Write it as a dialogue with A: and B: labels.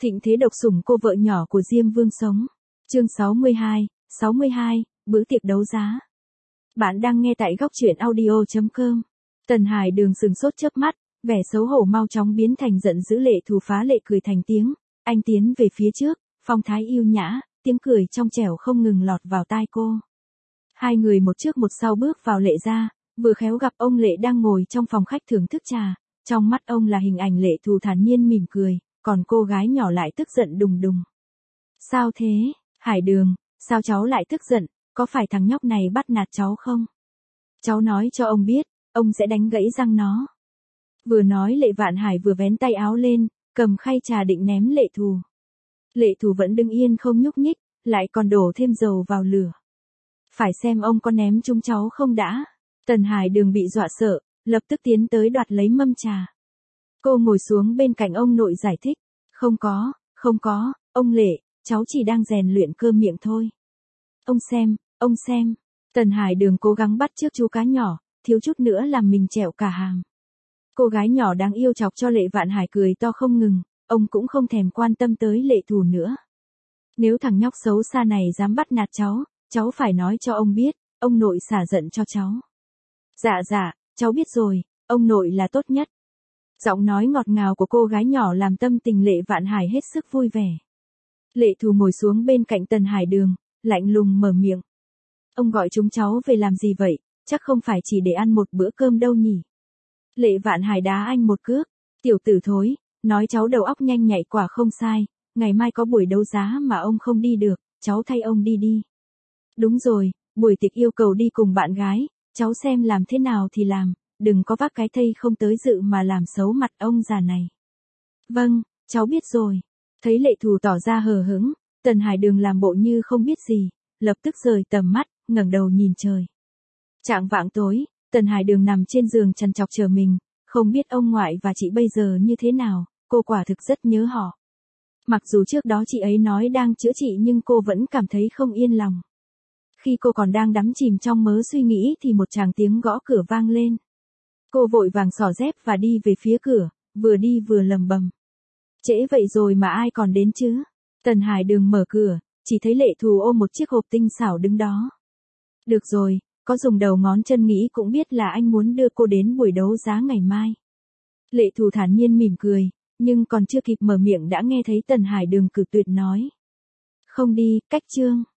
A: Thịnh thế độc sủng cô vợ nhỏ của Diêm Vương sống. Chương 62, bữa tiệc đấu giá. Bạn đang nghe tại góc truyện audio.com. Tần Hải Đường sừng sốt chớp mắt, vẻ xấu hổ mau chóng biến thành giận dữ. Lệ Thù phá lệ cười thành tiếng, anh tiến về phía trước, phong thái yêu nhã, tiếng cười trong trẻo không ngừng lọt vào tai cô. Hai người một trước một sau bước vào Lệ gia, vừa khéo gặp ông Lệ đang ngồi trong phòng khách thưởng thức trà, trong mắt ông là hình ảnh Lệ Thù thản nhiên mỉm cười, còn cô gái nhỏ lại tức giận đùng đùng. Sao thế, Hải Đường, sao cháu lại tức giận, có phải thằng nhóc này bắt nạt cháu không? Cháu nói cho ông biết, ông sẽ đánh gãy răng nó. Vừa nói Lệ Vạn Hải vừa vén tay áo lên, cầm khay trà định ném Lệ Thù. Lệ Thù vẫn đứng yên không nhúc nhích, lại còn đổ thêm dầu vào lửa. Phải xem ông có ném chúng cháu không đã. Tần Hải Đường bị dọa sợ, lập tức tiến tới đoạt lấy mâm trà. Cô ngồi xuống bên cạnh ông nội giải thích, không có, ông Lệ, cháu chỉ đang rèn luyện cơ miệng thôi. Ông xem, Tần Hải Đường cố gắng bắt chước chú cá nhỏ, thiếu chút nữa làm mình trẹo cả hàm. Cô gái nhỏ đáng yêu chọc cho Lệ Vạn Hải cười to không ngừng, ông cũng không thèm quan tâm tới Lệ Thù nữa. Nếu thằng nhóc xấu xa này dám bắt nạt cháu phải nói cho ông biết, ông nội xả giận cho cháu. Dạ, cháu biết rồi, ông nội là tốt nhất. Giọng nói ngọt ngào của cô gái nhỏ làm tâm tình Lệ Vạn Hải hết sức vui vẻ. Lệ Thù ngồi xuống bên cạnh Tần Hải Đường, lạnh lùng mở miệng. Ông gọi chúng cháu về làm gì vậy, chắc không phải chỉ để ăn một bữa cơm đâu nhỉ. Lệ Vạn Hải đá anh một cước, tiểu tử thối, nói cháu đầu óc nhanh nhạy quả không sai, ngày mai có buổi đấu giá mà ông không đi được, cháu thay ông đi. Đúng rồi, buổi tiệc yêu cầu đi cùng bạn gái, cháu xem làm thế nào thì làm, đừng có vác cái thây không tới dự mà làm xấu mặt ông già này. Vâng, cháu biết rồi. Thấy Lệ Thù tỏ ra hờ hững, Tần Hải Đường làm bộ như không biết gì, lập tức rời tầm mắt, ngẩng đầu nhìn trời. Chạng vạng tối, Tần Hải Đường nằm trên giường trằn trọc chờ mình, không biết ông ngoại và chị bây giờ như thế nào, cô quả thực rất nhớ họ. Mặc dù trước đó chị ấy nói đang chữa trị nhưng cô vẫn cảm thấy không yên lòng. Khi cô còn đang đắm chìm trong mớ suy nghĩ thì một tràng tiếng gõ cửa vang lên. Cô vội vàng xỏ dép và đi về phía cửa, vừa đi vừa lầm bầm. Trễ vậy rồi mà ai còn đến chứ? Tần Hải Đường mở cửa, chỉ thấy Lệ Thù ôm một chiếc hộp tinh xảo đứng đó. Được rồi, có dùng đầu ngón chân nghĩ cũng biết là anh muốn đưa cô đến buổi đấu giá ngày mai. Lệ Thù thản nhiên mỉm cười, nhưng còn chưa kịp mở miệng đã nghe thấy Tần Hải Đường cự tuyệt nói. Không đi, cách chương.